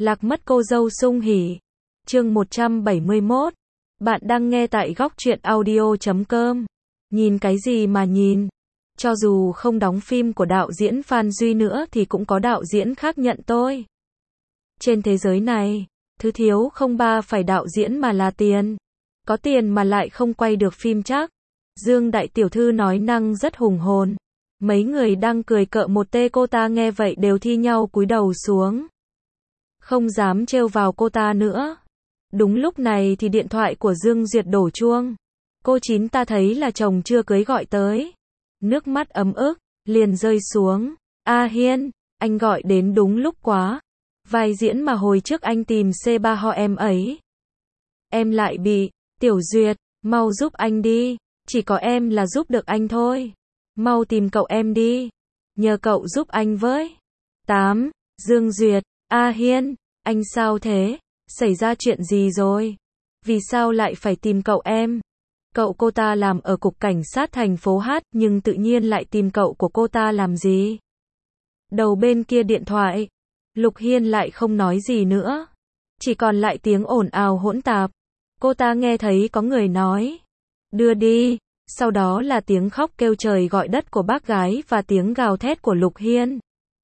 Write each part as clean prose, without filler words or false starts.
Lạc mất cô dâu sung hỉ. Chương 171. Bạn đang nghe tại góc truyện audio.com. Nhìn cái gì mà nhìn? Cho dù không đóng phim của đạo diễn Phan Duy nữa thì cũng có đạo diễn khác nhận tôi. Trên thế giới này, thứ thiếu không ba phải đạo diễn mà là tiền. Có tiền mà lại không quay được phim chắc. Dương đại tiểu thư nói năng rất hùng hồn. Mấy người đang cười cợt một tê cô ta nghe vậy đều thi nhau cúi đầu xuống. Không dám trêu vào cô ta nữa. Đúng lúc này thì điện thoại của Dương Duyệt đổ chuông. Cô Chín ta thấy là chồng chưa cưới gọi tới. Nước mắt ấm ức, liền rơi xuống. A Hiên, anh gọi đến đúng lúc quá. Vai diễn mà hồi trước anh tìm C3 họ em ấy. Em lại bị, Tiểu Duyệt, mau giúp anh đi. Chỉ có em là giúp được anh thôi. Mau tìm cậu em đi. Nhờ cậu giúp anh với. 8. Dương Duyệt, A Hiên, anh sao thế? Xảy ra chuyện gì rồi? Vì sao lại phải tìm cậu em? Cô ta làm ở cục cảnh sát thành phố Hát nhưng tự nhiên lại tìm cậu của cô ta làm gì? Đầu bên kia điện thoại, Lục Hiên lại không nói gì nữa. Chỉ còn lại tiếng ồn ào hỗn tạp. Cô ta nghe thấy có người nói, đưa đi. Sau đó là tiếng khóc kêu trời gọi đất của bác gái và tiếng gào thét của Lục Hiên.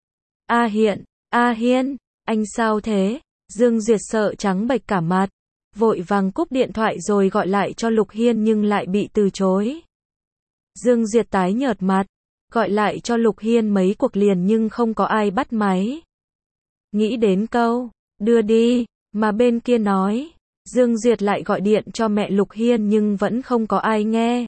A Hiên, anh sao thế? Dương Duyệt sợ trắng bệch cả mặt. Vội vàng cúp điện thoại rồi gọi lại cho Lục Hiên nhưng lại bị từ chối. Dương Duyệt tái nhợt mặt. Gọi lại cho Lục Hiên mấy cuộc liền nhưng không có ai bắt máy. Nghĩ đến câu, đưa đi, mà bên kia nói. Dương Duyệt lại gọi điện cho mẹ Lục Hiên nhưng vẫn không có ai nghe.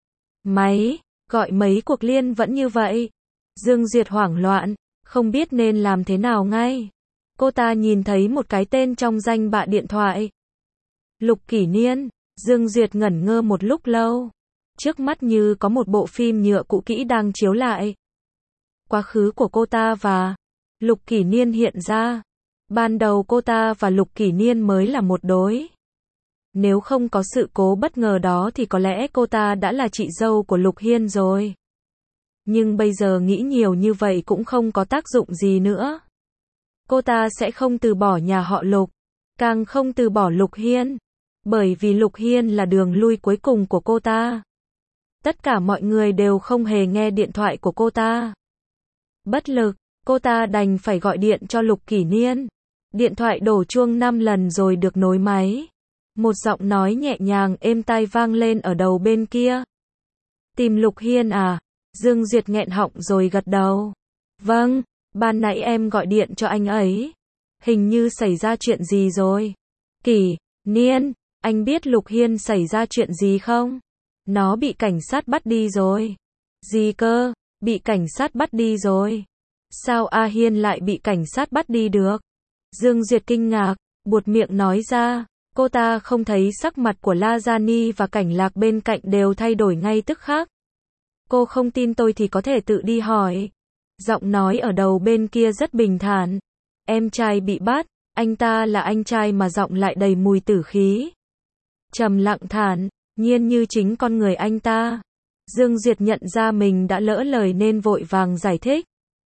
Máy, gọi mấy cuộc liên vẫn như vậy. Dương Duyệt hoảng loạn, không biết nên làm thế nào ngay. Cô ta nhìn thấy một cái tên trong danh bạ điện thoại. Lục Kỷ Niên. Dương Duyệt ngẩn ngơ một lúc lâu. Trước mắt như có một bộ phim nhựa cũ kỹ đang chiếu lại. Quá khứ của cô ta và Lục Kỷ Niên hiện ra. Ban đầu cô ta và Lục Kỷ Niên mới là một đối. Nếu không có sự cố bất ngờ đó thì có lẽ cô ta đã là chị dâu của Lục Hiên rồi. Nhưng bây giờ nghĩ nhiều như vậy cũng không có tác dụng gì nữa. Cô ta sẽ không từ bỏ nhà họ Lục, càng không từ bỏ Lục Hiên. Bởi vì Lục Hiên là đường lui cuối cùng của cô ta. Tất cả mọi người đều không hề nghe điện thoại của cô ta. Bất lực, cô ta đành phải gọi điện cho Lục Kỷ Niên. Điện thoại đổ chuông 5 lần rồi được nối máy. Một giọng nói nhẹ nhàng êm tai vang lên ở đầu bên kia. Tìm Lục Hiên à? Dương Duyệt nghẹn họng rồi gật đầu. Vâng, ban nãy em gọi điện cho anh ấy. Hình như xảy ra chuyện gì rồi. Kỷ Niên, anh biết Lục Hiên xảy ra chuyện gì không? Nó bị cảnh sát bắt đi rồi. Gì cơ? Bị cảnh sát bắt đi rồi. Sao A Hiên lại bị cảnh sát bắt đi được? Dương Duyệt kinh ngạc, buột miệng nói ra. Cô ta không thấy sắc mặt của La Gia Ni và Cảnh Lạc bên cạnh đều thay đổi ngay tức khắc. Cô không tin tôi thì có thể tự đi hỏi. Giọng nói ở đầu bên kia rất bình thản. Em trai bị bắt, anh ta là anh trai mà giọng lại đầy mùi tử khí. Trầm lặng thản, nhiên như chính con người anh ta. Dương Duyệt nhận ra mình đã lỡ lời nên vội vàng giải thích.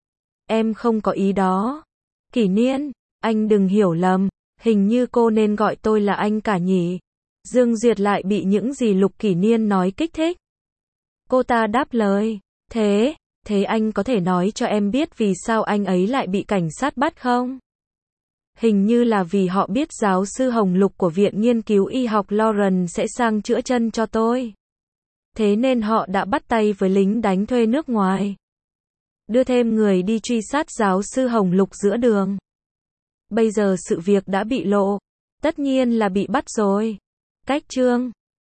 Em không có ý đó. Kỷ Niên, anh đừng hiểu lầm. Hình như cô nên gọi tôi là anh cả nhỉ. Dương Duyệt lại bị những gì Lục Kỷ Niên nói kích thích. Cô ta đáp lời. Thế anh có thể nói cho em biết vì sao anh ấy lại bị cảnh sát bắt không? Hình như là vì họ biết giáo sư Hồng Lục của Viện Nghiên cứu Y học Lauren sẽ sang chữa chân cho tôi. Thế nên họ đã bắt tay với lính đánh thuê nước ngoài. Đưa thêm người đi truy sát giáo sư Hồng Lục giữa đường. Bây giờ sự việc đã bị lộ. Tất nhiên là bị bắt rồi. Cách chương